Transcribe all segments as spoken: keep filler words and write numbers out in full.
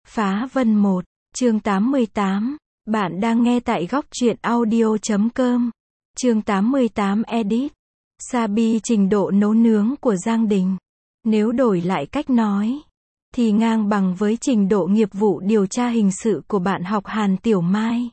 Phá Vân một, chương tám mươi tám. Bạn đang nghe tại góc truyện audio chấm com. Chương tám mươi tám edit. Sabi trình độ nấu nướng của Giang Đình. Nếu đổi lại cách nói, thì ngang bằng với trình độ nghiệp vụ điều tra hình sự của bạn học Hàn Tiểu Mai.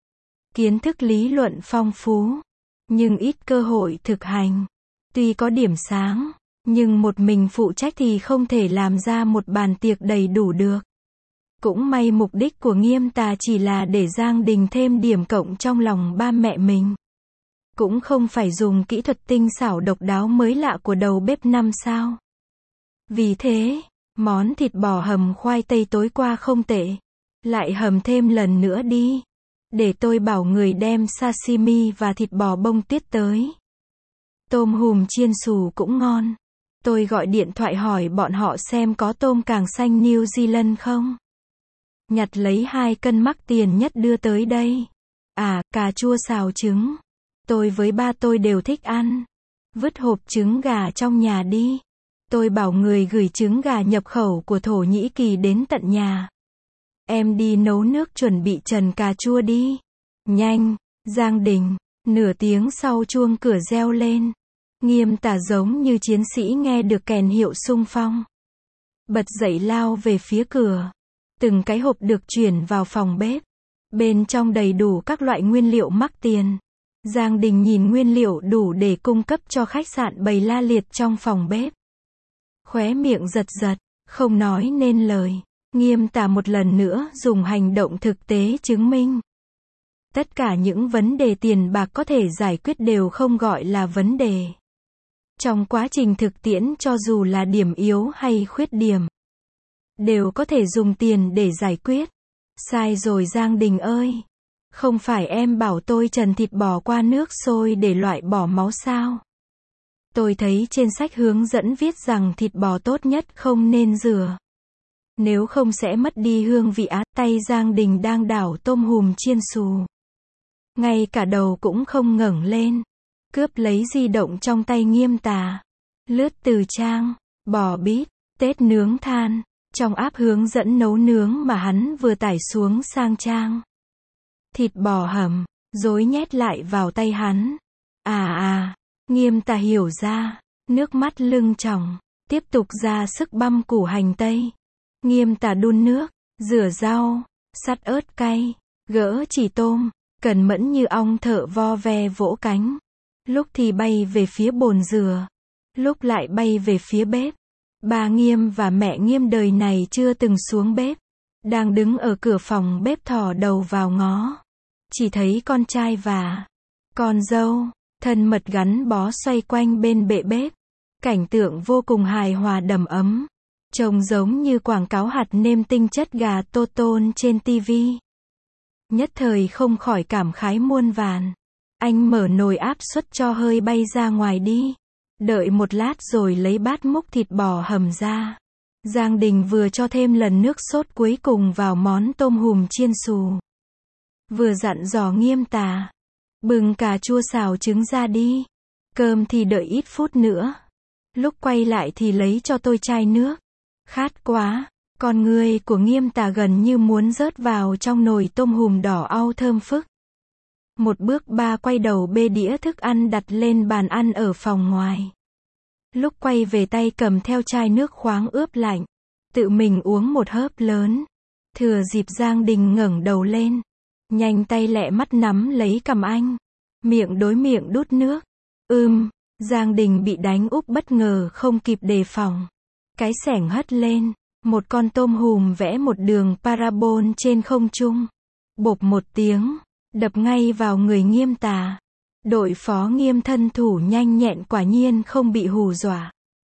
Kiến thức lý luận phong phú, nhưng ít cơ hội thực hành. Tuy có điểm sáng, nhưng một mình phụ trách thì không thể làm ra một bàn tiệc đầy đủ được. Cũng may mục đích của Nghiêm Tà chỉ là để Giang Đình thêm điểm cộng trong lòng ba mẹ mình. Cũng không phải dùng kỹ thuật tinh xảo độc đáo mới lạ của đầu bếp năm sao. Vì thế, món thịt bò hầm khoai tây tối qua không tệ. Lại hầm thêm lần nữa đi. Để tôi bảo người đem sashimi và thịt bò bông tuyết tới. Tôm hùm chiên xù cũng ngon. Tôi gọi điện thoại hỏi bọn họ xem có tôm càng xanh New Zealand không. Nhặt lấy hai cân mắc tiền nhất đưa tới đây. À, cà chua xào trứng. Tôi với ba tôi đều thích ăn. Vứt hộp trứng gà trong nhà đi. Tôi bảo người gửi trứng gà nhập khẩu của Thổ Nhĩ Kỳ đến tận nhà. Em đi nấu nước chuẩn bị trần cà chua đi. Nhanh, Giang Đình. Nửa tiếng sau chuông cửa reo lên. Nghiêm Tà giống như chiến sĩ nghe được kèn hiệu xung phong. Bật dậy lao về phía cửa. Từng cái hộp được chuyển vào phòng bếp. Bên trong đầy đủ các loại nguyên liệu mắc tiền. Giang Đình nhìn nguyên liệu đủ để cung cấp cho khách sạn bày la liệt trong phòng bếp. Khóe miệng giật giật, không nói nên lời. Nghiêm Tà một lần nữa dùng hành động thực tế chứng minh. Tất cả những vấn đề tiền bạc có thể giải quyết đều không gọi là vấn đề. Trong quá trình thực tiễn cho dù là điểm yếu hay khuyết điểm, đều có thể dùng tiền để giải quyết. Sai rồi Giang Đình ơi. Không phải em bảo tôi trần thịt bò qua nước sôi để loại bỏ máu sao? Tôi thấy trên sách hướng dẫn viết rằng thịt bò tốt nhất không nên rửa. Nếu không sẽ mất đi hương vị á. Tay Giang Đình đang đảo tôm hùm chiên xù. Ngay cả đầu cũng không ngẩng lên. Cướp lấy di động trong tay Nghiêm Tà. Lướt từ trang, bò bít, Tết nướng than. Trong app hướng dẫn nấu nướng mà hắn vừa tải xuống sang trang. Thịt bò hầm, rối nhét lại vào tay hắn. À à, Nghiêm Tà hiểu ra, nước mắt lưng tròng, tiếp tục ra sức băm củ hành tây. Nghiêm Tà đun nước, rửa rau, sắt ớt cay, gỡ chỉ tôm, cẩn mẫn như ong thợ vo ve vỗ cánh. Lúc thì bay về phía bồn dừa, lúc lại bay về phía bếp. Bà Nghiêm và mẹ Nghiêm đời này chưa từng xuống bếp. Đang đứng ở cửa phòng bếp thò đầu vào ngó. Chỉ thấy con trai và con dâu, thân mật gắn bó xoay quanh bên bệ bếp. Cảnh tượng vô cùng hài hòa đầm ấm. Trông giống như quảng cáo hạt nêm tinh chất gà tô tôn trên tivi. Nhất thời không khỏi cảm khái muôn vàn. Anh mở nồi áp suất cho hơi bay ra ngoài đi. Đợi một lát rồi lấy bát múc thịt bò hầm ra. Giang Đình vừa cho thêm lần nước sốt cuối cùng vào món tôm hùm chiên xù. Vừa dặn dò Nghiêm Tà. Bừng cà chua xào trứng ra đi. Cơm thì đợi ít phút nữa. Lúc quay lại thì lấy cho tôi chai nước. Khát quá. Con người của Nghiêm Tà gần như muốn rớt vào trong nồi tôm hùm đỏ au thơm phức. Một bước ba quay đầu bê đĩa thức ăn đặt lên bàn ăn ở phòng ngoài. Lúc quay về tay cầm theo chai nước khoáng ướp lạnh. Tự mình uống một hớp lớn. Thừa dịp Giang Đình ngẩng đầu lên. Nhanh tay lẹ mắt nắm lấy cằm anh. Miệng đối miệng đút nước. Ưm, Giang Đình bị đánh úp bất ngờ không kịp đề phòng. Cái xẻng hất lên. Một con tôm hùm vẽ một đường parabol trên không trung. Bộp một tiếng. Đập ngay vào người Nghiêm Tà. Đội phó Nghiêm thân thủ nhanh nhẹn quả nhiên không bị hù dọa.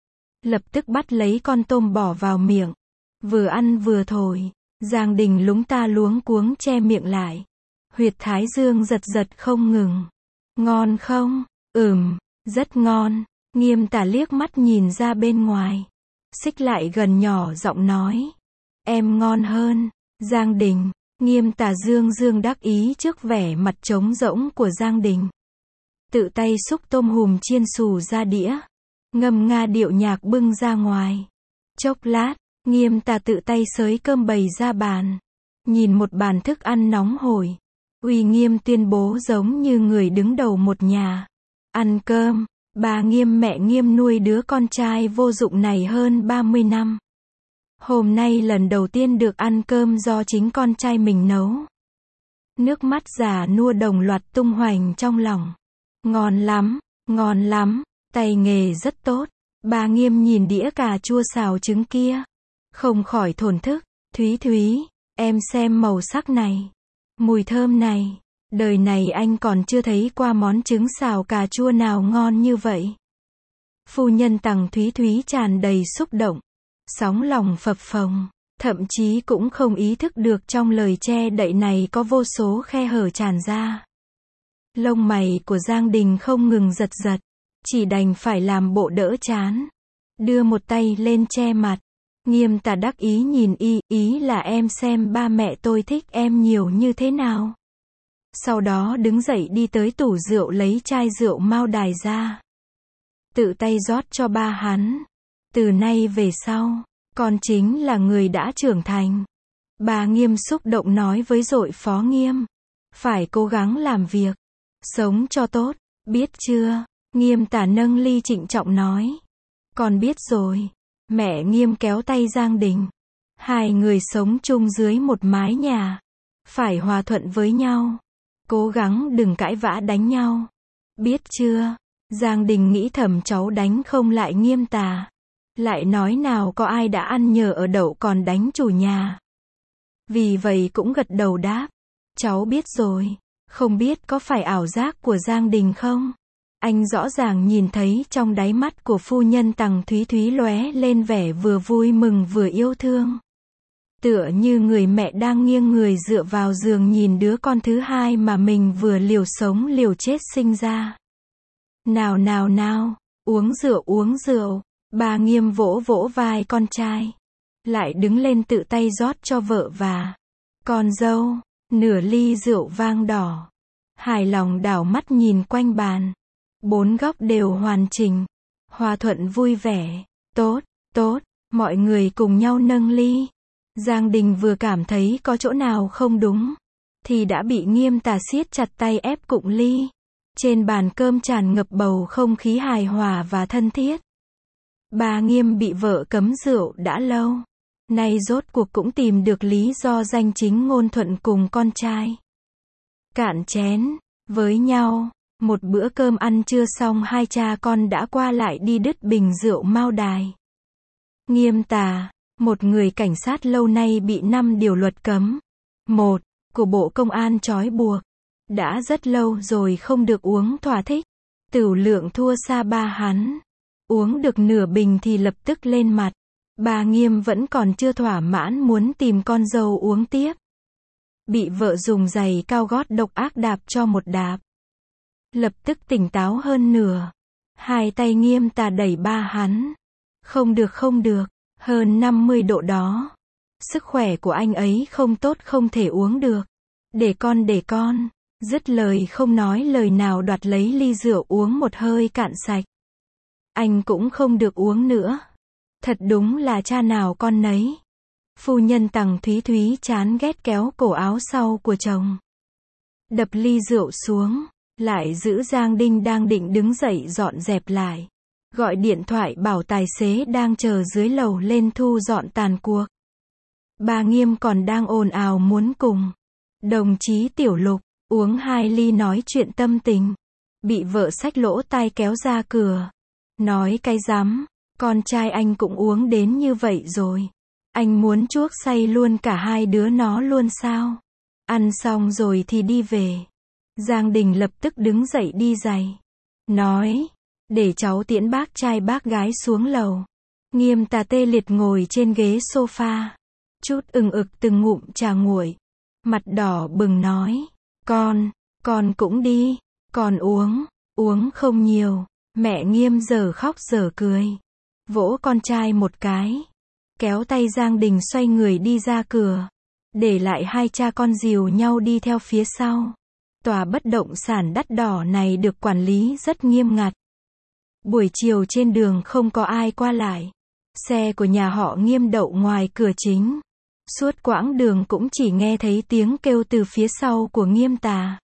Lập tức bắt lấy con tôm bỏ vào miệng. Vừa ăn vừa thổi. Giang Đình lúng ta luống cuống che miệng lại. Huyệt thái dương giật giật không ngừng. Ngon không? Ừm, rất ngon. Nghiêm Tà liếc mắt nhìn ra bên ngoài. Xích lại gần nhỏ giọng nói. Em ngon hơn. Giang Đình. Nghiêm Tà dương dương đắc ý trước vẻ mặt trống rỗng của Giang Đình. Tự tay xúc tôm hùm chiên xù ra đĩa. Ngâm nga điệu nhạc bưng ra ngoài. Chốc lát, Nghiêm Tà tự tay xới cơm bày ra bàn. Nhìn một bàn thức ăn nóng hổi. Uy Nghiêm tuyên bố giống như người đứng đầu một nhà. Ăn cơm, bà Nghiêm mẹ Nghiêm nuôi đứa con trai vô dụng này hơn ba mươi năm. Hôm nay lần đầu tiên được ăn cơm do chính con trai mình nấu. Nước mắt già nua đồng loạt tung hoành trong lòng. Ngon lắm, ngon lắm, tay nghề rất tốt. Bà Nghiêm nhìn đĩa cà chua xào trứng kia. Không khỏi thổn thức. Thúy Thúy, em xem màu sắc này. Mùi thơm này. Đời này anh còn chưa thấy qua món trứng xào cà chua nào ngon như vậy. Phu nhân Tằng Thúy Thúy tràn đầy xúc động. Sóng lòng phập phồng. Thậm chí cũng không ý thức được trong lời che đậy này có vô số khe hở tràn ra. Lông mày của Giang Đình không ngừng giật giật. Chỉ đành phải làm bộ đỡ chán. Đưa một tay lên che mặt. Nghiêm Tà đắc ý nhìn y, ý là em xem ba mẹ tôi thích em nhiều như thế nào. Sau đó đứng dậy đi tới tủ rượu lấy chai rượu Mao Đài ra. Tự tay rót cho ba hắn. Từ nay về sau, con chính là người đã trưởng thành. Bà Nghiêm xúc động nói với dội phó Nghiêm. Phải cố gắng làm việc. Sống cho tốt, biết chưa? Nghiêm Tà nâng ly trịnh trọng nói. Con biết rồi. Mẹ Nghiêm kéo tay Giang Đình. Hai người sống chung dưới một mái nhà. Phải hòa thuận với nhau. Cố gắng đừng cãi vã đánh nhau. Biết chưa? Giang Đình nghĩ thầm cháu đánh không lại Nghiêm Tà. Lại nói nào có ai đã ăn nhờ ở đậu còn đánh chủ nhà. Vì vậy cũng gật đầu đáp. Cháu biết rồi. Không biết có phải ảo giác của Giang Đình không? Anh rõ ràng nhìn thấy trong đáy mắt của phu nhân Tằng Thúy Thúy lóe lên vẻ vừa vui mừng vừa yêu thương. Tựa như người mẹ đang nghiêng người dựa vào giường nhìn đứa con thứ hai mà mình vừa liều sống liều chết sinh ra. Nào nào nào, uống rượu uống rượu. Bà Nghiêm vỗ vỗ vai con trai. Lại đứng lên tự tay rót cho vợ và con dâu. Nửa ly rượu vang đỏ. Hài lòng đảo mắt nhìn quanh bàn. Bốn góc đều hoàn chỉnh. Hòa thuận vui vẻ. Tốt, tốt. Mọi người cùng nhau nâng ly. Giang Đình vừa cảm thấy có chỗ nào không đúng. Thì đã bị Nghiêm Tà siết chặt tay ép cụng ly. Trên bàn cơm tràn ngập bầu không khí hài hòa và thân thiết. Bà Nghiêm bị vợ cấm rượu đã lâu. Nay rốt cuộc cũng tìm được lý do danh chính ngôn thuận cùng con trai. Cạn chén. Với nhau. Một bữa cơm ăn trưa xong hai cha con đã qua lại đi đứt bình rượu Mao Đài. Nghiêm Tà, một người cảnh sát lâu nay bị năm điều luật cấm. Một, của Bộ Công an trói buộc. Đã rất lâu rồi không được uống thỏa thích. Tửu lượng thua xa ba hắn. Uống được nửa bình thì lập tức lên mặt. Bà Nghiêm vẫn còn chưa thỏa mãn muốn tìm con dâu uống tiếp. Bị vợ dùng giày cao gót độc ác đạp cho một đạp. Lập tức tỉnh táo hơn nửa. Hai tay Nghiêm Tà đẩy ba hắn. Không được không được, hơn năm mươi độ đó. Sức khỏe của anh ấy không tốt không thể uống được. Để con để con. Dứt lời không nói lời nào đoạt lấy ly rượu uống một hơi cạn sạch. Anh cũng không được uống nữa. Thật đúng là cha nào con nấy. Phu nhân Tằng Thúy Thúy chán ghét kéo cổ áo sau của chồng. Đập ly rượu xuống. Lại giữ Giang Đinh đang định đứng dậy dọn dẹp lại. Gọi điện thoại bảo tài xế đang chờ dưới lầu lên thu dọn tàn cuộc. Bà Nghiêm còn đang ồn ào muốn cùng đồng chí Tiểu Lục uống hai ly nói chuyện tâm tình. Bị vợ xách lỗ tai kéo ra cửa. Nói cái rắm, con trai anh cũng uống đến như vậy rồi. Anh muốn chuốc say luôn cả hai đứa nó luôn sao? Ăn xong rồi thì đi về. Giang Đình lập tức đứng dậy đi giày. Nói, để cháu tiễn bác trai bác gái xuống lầu. Nghiêm Tà tê liệt ngồi trên ghế sofa. Chút ừng ực từng ngụm trà nguội. Mặt đỏ bừng nói, con, con cũng đi, con uống, uống không nhiều. Mẹ Nghiêm giờ khóc giờ cười. Vỗ con trai một cái. Kéo tay Giang Đình xoay người đi ra cửa. Để lại hai cha con dìu nhau đi theo phía sau. Tòa bất động sản đắt đỏ này được quản lý rất nghiêm ngặt. Buổi chiều trên đường không có ai qua lại. Xe của nhà họ Nghiêm đậu ngoài cửa chính. Suốt quãng đường cũng chỉ nghe thấy tiếng kêu từ phía sau của Nghiêm Tà.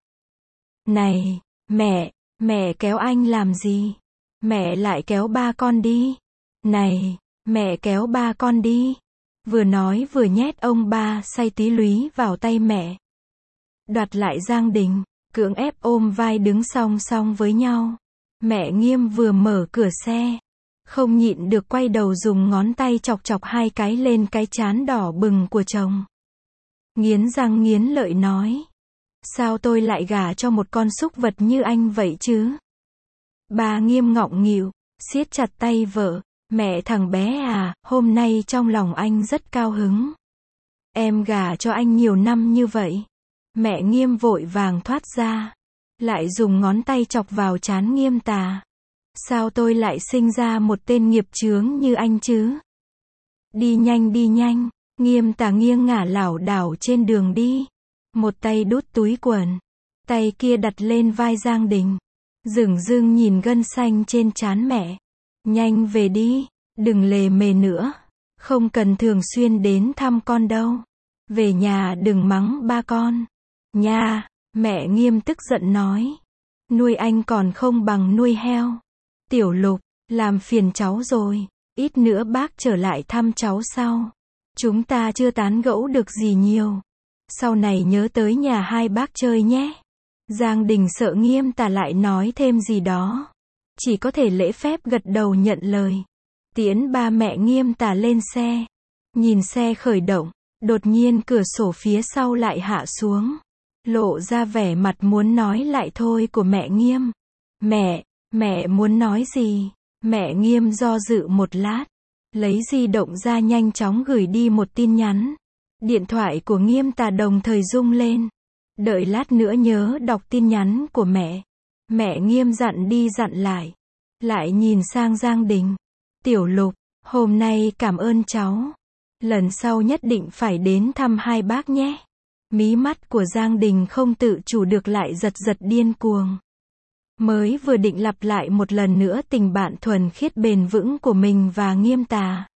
Này, mẹ, mẹ kéo anh làm gì? Mẹ lại kéo ba con đi. Này, mẹ kéo ba con đi. Vừa nói vừa nhét ông ba say tí lúy vào tay mẹ. Đoạt lại Giang Đình, cưỡng ép ôm vai đứng song song với nhau. Mẹ Nghiêm vừa mở cửa xe, không nhịn được quay đầu dùng ngón tay chọc chọc hai cái lên cái trán đỏ bừng của chồng. Nghiến răng nghiến lợi nói. Sao tôi lại gả cho một con súc vật như anh vậy chứ? Bà Nghiêm ngọng nghịu, siết chặt tay vợ. Mẹ thằng bé à, hôm nay trong lòng anh rất cao hứng. Em gả cho anh nhiều năm như vậy. Mẹ Nghiêm vội vàng thoát ra, lại dùng ngón tay chọc vào trán Nghiêm Tà. Sao tôi lại sinh ra một tên nghiệp chướng như anh chứ? Đi nhanh đi nhanh. Nghiêm Tà nghiêng ngả lảo đảo trên đường đi. Một tay đút túi quần, tay kia đặt lên vai Giang Đình. Dửng dưng nhìn gân xanh trên trán mẹ. Nhanh về đi, đừng lề mề nữa. Không cần thường xuyên đến thăm con đâu. Về nhà đừng mắng ba con. Nha, mẹ Nghiêm tức giận nói. Nuôi anh còn không bằng nuôi heo. Tiểu Lục, làm phiền cháu rồi. Ít nữa bác trở lại thăm cháu sau. Chúng ta chưa tán gẫu được gì nhiều. Sau này nhớ tới nhà hai bác chơi nhé. Giang Đình sợ Nghiêm Tà lại nói thêm gì đó. Chỉ có thể lễ phép gật đầu nhận lời. Tiễn ba mẹ Nghiêm Tà lên xe. Nhìn xe khởi động, đột nhiên cửa sổ phía sau lại hạ xuống. Lộ ra vẻ mặt muốn nói lại thôi của mẹ Nghiêm. Mẹ, mẹ muốn nói gì? Mẹ Nghiêm do dự một lát. Lấy di động ra nhanh chóng gửi đi một tin nhắn. Điện thoại của Nghiêm Tà đồng thời rung lên. Đợi lát nữa nhớ đọc tin nhắn của mẹ. Mẹ Nghiêm dặn đi dặn lại. Lại nhìn sang Giang Đình. Tiểu Lục, hôm nay cảm ơn cháu. Lần sau nhất định phải đến thăm hai bác nhé. Mí mắt của Giang Đình không tự chủ được lại giật giật điên cuồng. Mới vừa định lặp lại một lần nữa tình bạn thuần khiết bền vững của mình và Nghiêm Tà,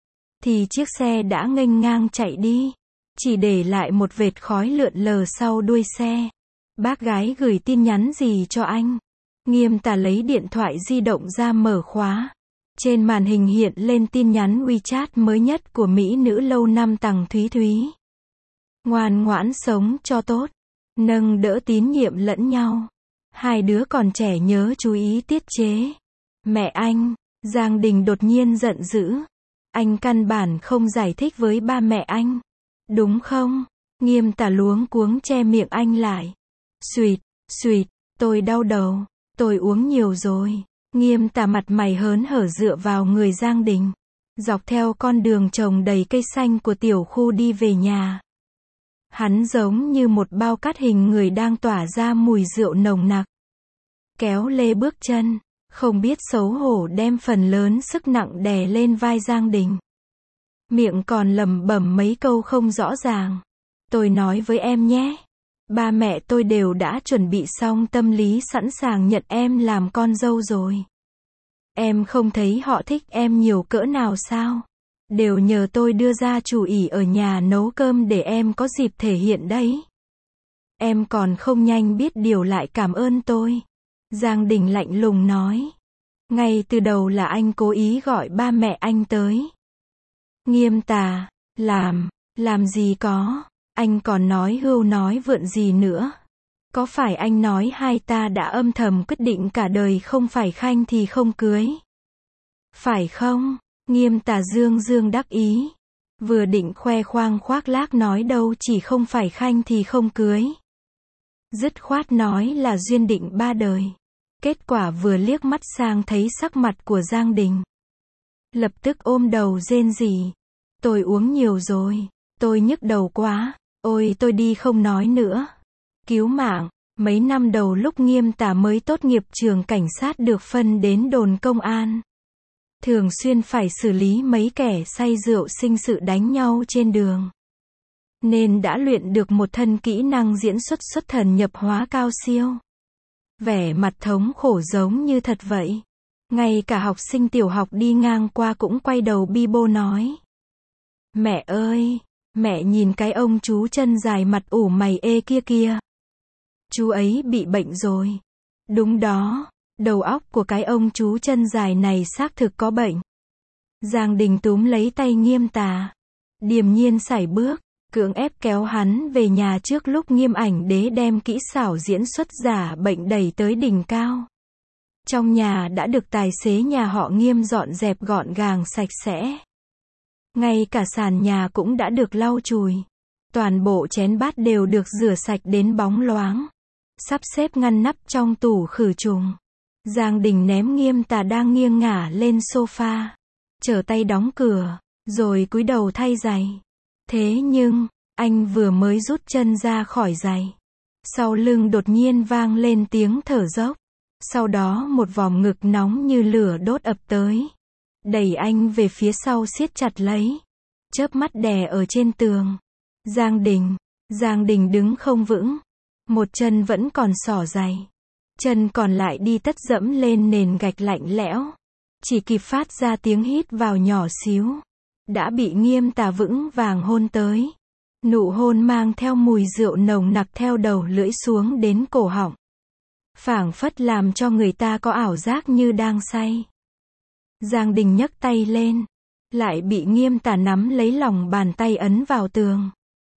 thì chiếc xe đã nghênh ngang chạy đi. Chỉ để lại một vệt khói lượn lờ sau đuôi xe. Bác gái gửi tin nhắn gì cho anh? Nghiêm Tà lấy điện thoại di động ra mở khóa. Trên màn hình hiện lên tin nhắn WeChat mới nhất của mỹ nữ lâu năm Tằng Thúy Thúy. Ngoan ngoãn sống cho tốt. Nâng đỡ tín nhiệm lẫn nhau. Hai đứa còn trẻ nhớ chú ý tiết chế. Mẹ anh, Giang Đình đột nhiên giận dữ. Anh căn bản không giải thích với ba mẹ anh. Đúng không? Nghiêm Tà luống cuống che miệng anh lại. Xuyệt, xuyệt, tôi đau đầu. Tôi uống nhiều rồi. Nghiêm Tà mặt mày hớn hở dựa vào người Giang Đình. Dọc theo con đường trồng đầy cây xanh của tiểu khu đi về nhà. Hắn giống như một bao cát hình người đang tỏa ra mùi rượu nồng nặc. Kéo lê bước chân, không biết xấu hổ đem phần lớn sức nặng đè lên vai Giang Đình. Miệng còn lẩm bẩm mấy câu không rõ ràng. Tôi nói với em nhé. Ba mẹ tôi đều đã chuẩn bị xong tâm lý sẵn sàng nhận em làm con dâu rồi. Em không thấy họ thích em nhiều cỡ nào sao? Đều nhờ tôi đưa ra chủ ý ở nhà nấu cơm để em có dịp thể hiện đấy. Em còn không nhanh biết điều lại cảm ơn tôi. Giang Đình lạnh lùng nói. Ngay từ đầu là anh cố ý gọi ba mẹ anh tới. Nghiêm Tà, làm, làm gì có. Anh còn nói hưu nói vượn gì nữa. Có phải anh nói hai ta đã âm thầm quyết định cả đời không phải khanh thì không cưới? Phải không? Nghiêm Tà dương dương đắc ý. Vừa định khoe khoang khoác lác nói đâu chỉ không phải khanh thì không cưới. Dứt khoát nói là duyên định ba đời. Kết quả vừa liếc mắt sang thấy sắc mặt của Giang Đình. Lập tức ôm đầu rên rỉ. Tôi uống nhiều rồi. Tôi nhức đầu quá. Ôi tôi đi không nói nữa. Cứu mạng. Mấy năm đầu lúc Nghiêm Tà mới tốt nghiệp trường cảnh sát được phân đến đồn công an. Thường xuyên phải xử lý mấy kẻ say rượu sinh sự đánh nhau trên đường. Nên đã luyện được một thân kỹ năng diễn xuất xuất thần nhập hóa cao siêu. Vẻ mặt thống khổ giống như thật vậy. Ngay cả học sinh tiểu học đi ngang qua cũng quay đầu bi bô nói. Mẹ ơi, mẹ nhìn cái ông chú chân dài mặt ủ mày ê kia kia. Chú ấy bị bệnh rồi. Đúng đó, đầu óc của cái ông chú chân dài này xác thực có bệnh. Giang Đình túm lấy tay Nghiêm Tà. Điềm nhiên sải bước, cưỡng ép kéo hắn về nhà trước lúc Nghiêm Ảnh Đế đem kỹ xảo diễn xuất giả bệnh đẩy tới đỉnh cao. Trong nhà đã được tài xế nhà họ Nghiêm dọn dẹp gọn gàng sạch sẽ. Ngay cả sàn nhà cũng đã được lau chùi. Toàn bộ chén bát đều được rửa sạch đến bóng loáng. Sắp xếp ngăn nắp trong tủ khử trùng. Giang Đình ném Nghiêm Tà đang nghiêng ngả lên sofa. Trở tay đóng cửa, rồi cúi đầu thay giày. Thế nhưng, anh vừa mới rút chân ra khỏi giày. Sau lưng đột nhiên vang lên tiếng thở dốc. Sau đó một vòm ngực nóng như lửa đốt ập tới. Đẩy anh về phía sau siết chặt lấy. Chớp mắt đè ở trên tường. Giang Đình, Giang Đình đứng không vững. Một chân vẫn còn xỏ giày. Chân còn lại đi tất dẫm lên nền gạch lạnh lẽo. Chỉ kịp phát ra tiếng hít vào nhỏ xíu. Đã bị Nghiêm Tà vững vàng hôn tới. Nụ hôn mang theo mùi rượu nồng nặc theo đầu lưỡi xuống đến cổ họng. Phảng phất làm cho người ta có ảo giác như đang say. Giang Đình nhấc tay lên. Lại bị Nghiêm Tà nắm lấy lòng bàn tay ấn vào tường.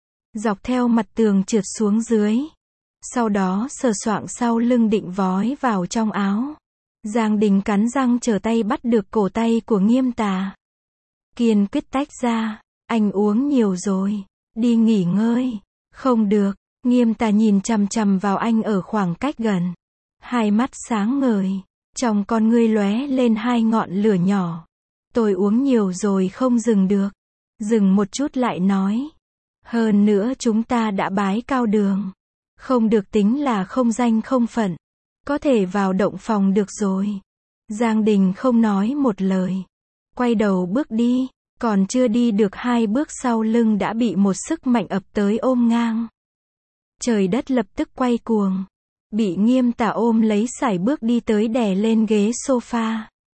Dọc theo mặt tường trượt xuống dưới. Sau đó sờ soạng sau lưng định vói vào trong áo. Giang Đình cắn răng trở tay bắt được cổ tay của Nghiêm Tà. Kiên quyết tách ra. Anh uống nhiều rồi. Đi nghỉ ngơi. Không được. Nghiêm Tà nhìn chằm chằm vào anh ở khoảng cách gần. Hai mắt sáng ngời. Trong con ngươi lóe lên hai ngọn lửa nhỏ. Tôi uống nhiều rồi không dừng được. Dừng một chút lại nói. Hơn nữa chúng ta đã bái cao đường. Không được tính là không danh không phận. Có thể vào động phòng được rồi. Giang Đình không nói một lời. Quay đầu bước đi. Còn chưa đi được hai bước sau lưng đã bị một sức mạnh ập tới ôm ngang. Trời đất lập tức quay cuồng. Bị Nghiêm Tà ôm lấy sải bước đi tới đè lên ghế sofa.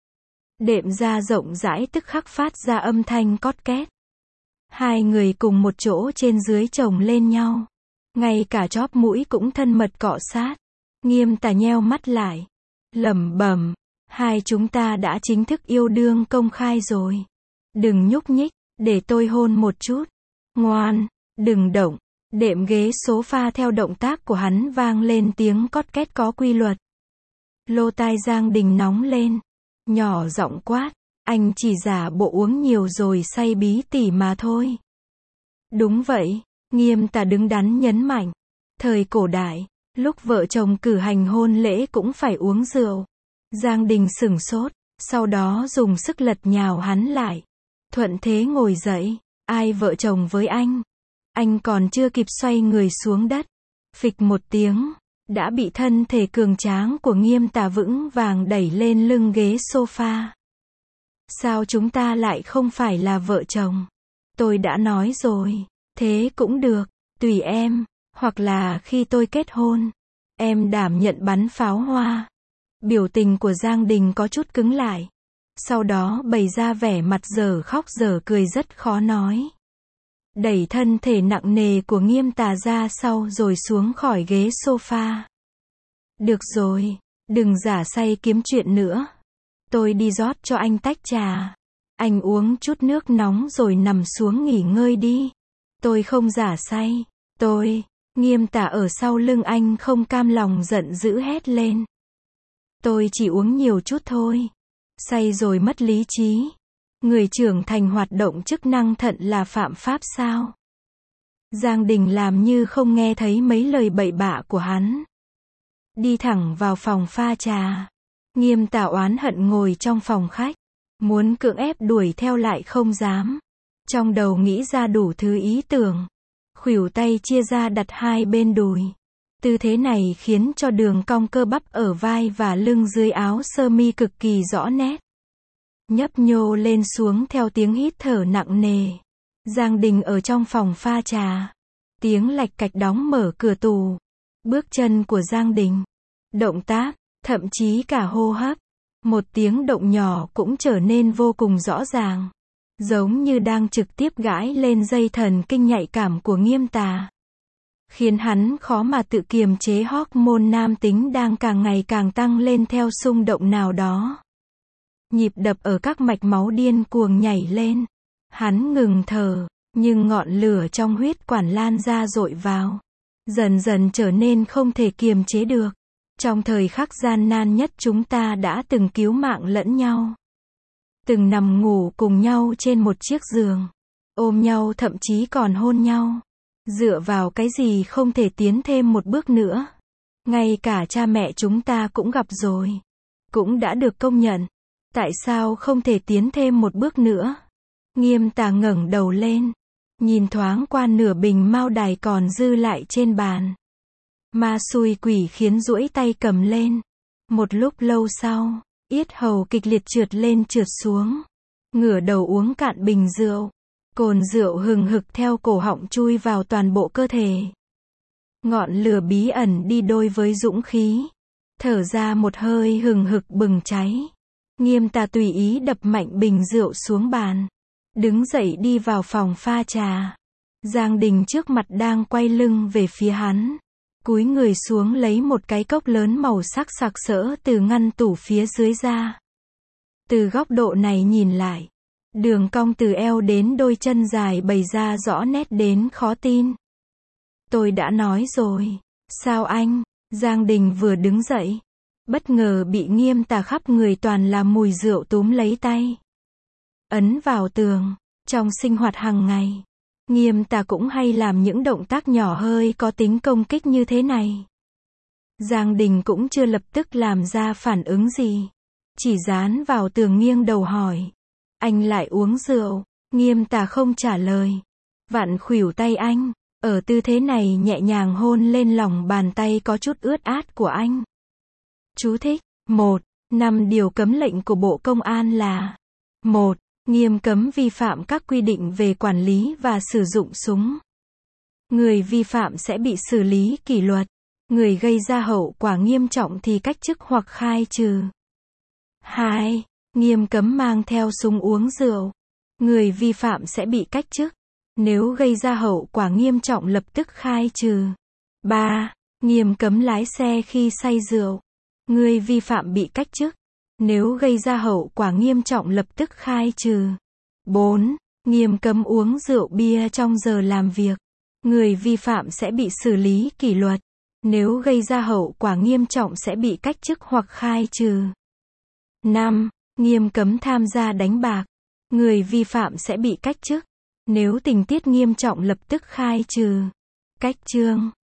Đệm da rộng rãi tức khắc phát ra âm thanh cót két. Hai người cùng một chỗ trên dưới chồng lên nhau. Ngay cả chóp mũi cũng thân mật cọ sát. Nghiêm Tà nheo mắt lại. Lẩm bẩm. Hai chúng ta đã chính thức yêu đương công khai rồi. Đừng nhúc nhích, để tôi hôn một chút. Ngoan, đừng động. Đệm ghế sofa theo động tác của hắn vang lên tiếng cót két có quy luật. Lô tai Giang Đình nóng lên. Nhỏ giọng quát. Anh chỉ giả bộ uống nhiều rồi say bí tỉ mà thôi. Đúng vậy. Nghiêm Tà đứng đắn nhấn mạnh. Thời cổ đại, lúc vợ chồng cử hành hôn lễ cũng phải uống rượu. Giang Đình sửng sốt. Sau đó dùng sức lật nhào hắn lại. Thuận thế ngồi dậy. Ai vợ chồng với anh? Anh còn chưa kịp xoay người xuống đất. Phịch một tiếng. Đã bị thân thể cường tráng của Nghiêm Tà vững vàng đẩy lên lưng ghế sofa. Sao chúng ta lại không phải là vợ chồng? Tôi đã nói rồi. Thế cũng được. Tùy em. Hoặc là khi tôi kết hôn. Em đảm nhận bắn pháo hoa. Biểu tình của Giang Đình có chút cứng lại. Sau đó bày ra vẻ mặt dở khóc dở cười rất khó nói. Đẩy thân thể nặng nề của Nghiêm Tà ra sau rồi xuống khỏi ghế sofa. Được rồi, đừng giả say kiếm chuyện nữa. Tôi đi rót cho anh tách trà. Anh uống chút nước nóng rồi nằm xuống nghỉ ngơi đi. Tôi không giả say. Tôi, Nghiêm Tà ở sau lưng anh không cam lòng giận dữ hét lên. Tôi chỉ uống nhiều chút thôi. Say rồi mất lý trí. Người trưởng thành hoạt động chức năng thận là phạm pháp sao? Giang Đình làm như không nghe thấy mấy lời bậy bạ của hắn. Đi thẳng vào phòng pha trà. Nghiêm Tà oán hận ngồi trong phòng khách. Muốn cưỡng ép đuổi theo lại không dám. Trong đầu nghĩ ra đủ thứ ý tưởng. Khuỷu tay chia ra đặt hai bên đùi. Tư thế này khiến cho đường cong cơ bắp ở vai và lưng dưới áo sơ mi cực kỳ rõ nét. Nhấp nhô lên xuống theo tiếng hít thở nặng nề. Giang Đình ở trong phòng pha trà. Tiếng lạch cạch đóng mở cửa tủ. Bước chân của Giang Đình. Động tác, thậm chí cả hô hấp. Một tiếng động nhỏ cũng trở nên vô cùng rõ ràng. Giống như đang trực tiếp gãi lên dây thần kinh nhạy cảm của Nghiêm Tà. Khiến hắn khó mà tự kiềm chế hormone nam tính đang càng ngày càng tăng lên theo xung động nào đó. Nhịp đập ở các mạch máu điên cuồng nhảy lên. Hắn ngừng thở, nhưng ngọn lửa trong huyết quản lan ra dội vào. Dần dần trở nên không thể kiềm chế được. Trong thời khắc gian nan nhất chúng ta đã từng cứu mạng lẫn nhau. Từng nằm ngủ cùng nhau trên một chiếc giường. Ôm nhau thậm chí còn hôn nhau. Dựa vào cái gì không thể tiến thêm một bước nữa. Ngay cả cha mẹ chúng ta cũng gặp rồi. Cũng đã được công nhận. Tại sao không thể tiến thêm một bước nữa? Nghiêm Tà ngẩng đầu lên. Nhìn thoáng qua nửa bình mao đài còn dư lại trên bàn. Ma xui quỷ khiến duỗi tay cầm lên. Một lúc lâu sau, yết hầu kịch liệt trượt lên trượt xuống. Ngửa đầu uống cạn bình rượu. Cồn rượu hừng hực theo cổ họng chui vào toàn bộ cơ thể. Ngọn lửa bí ẩn đi đôi với dũng khí. Thở ra một hơi hừng hực bừng cháy. Nghiêm Tà tùy ý đập mạnh bình rượu xuống bàn. Đứng dậy đi vào phòng pha trà. Giang Đình trước mặt đang quay lưng về phía hắn. Cúi người xuống lấy một cái cốc lớn màu sắc sặc sỡ từ ngăn tủ phía dưới ra. Từ góc độ này nhìn lại. Đường cong từ eo đến đôi chân dài bày ra rõ nét đến khó tin. Tôi đã nói rồi. Sao anh? Giang Đình vừa đứng dậy. Bất ngờ bị Nghiêm Tà khắp người toàn là mùi rượu túm lấy tay. Ấn vào tường. Trong sinh hoạt hàng ngày. Nghiêm Tà cũng hay làm những động tác nhỏ hơi có tính công kích như thế này. Giang Đình cũng chưa lập tức làm ra phản ứng gì. Chỉ dán vào tường nghiêng đầu hỏi. Anh lại uống rượu. Nghiêm Tà không trả lời. Vặn khuỷu tay anh. Ở tư thế này nhẹ nhàng hôn lên lòng bàn tay có chút ướt át của anh. Chú thích. một. Năm điều cấm lệnh của Bộ Công an là. một. Nghiêm cấm vi phạm các quy định về quản lý và sử dụng súng. Người vi phạm sẽ bị xử lý kỷ luật. Người gây ra hậu quả nghiêm trọng thì cách chức hoặc khai trừ. hai. Nghiêm cấm mang theo súng uống rượu. Người vi phạm sẽ bị cách chức. Nếu gây ra hậu quả nghiêm trọng lập tức khai trừ. ba. Nghiêm cấm lái xe khi say rượu. Người vi phạm bị cách chức. Nếu gây ra hậu quả nghiêm trọng lập tức khai trừ. bốn. Nghiêm cấm uống rượu bia trong giờ làm việc. Người vi phạm sẽ bị xử lý kỷ luật. Nếu gây ra hậu quả nghiêm trọng sẽ bị cách chức hoặc khai trừ. năm. Nghiêm cấm tham gia đánh bạc. Người vi phạm sẽ bị cách chức. Nếu tình tiết nghiêm trọng lập tức khai trừ. Cách chương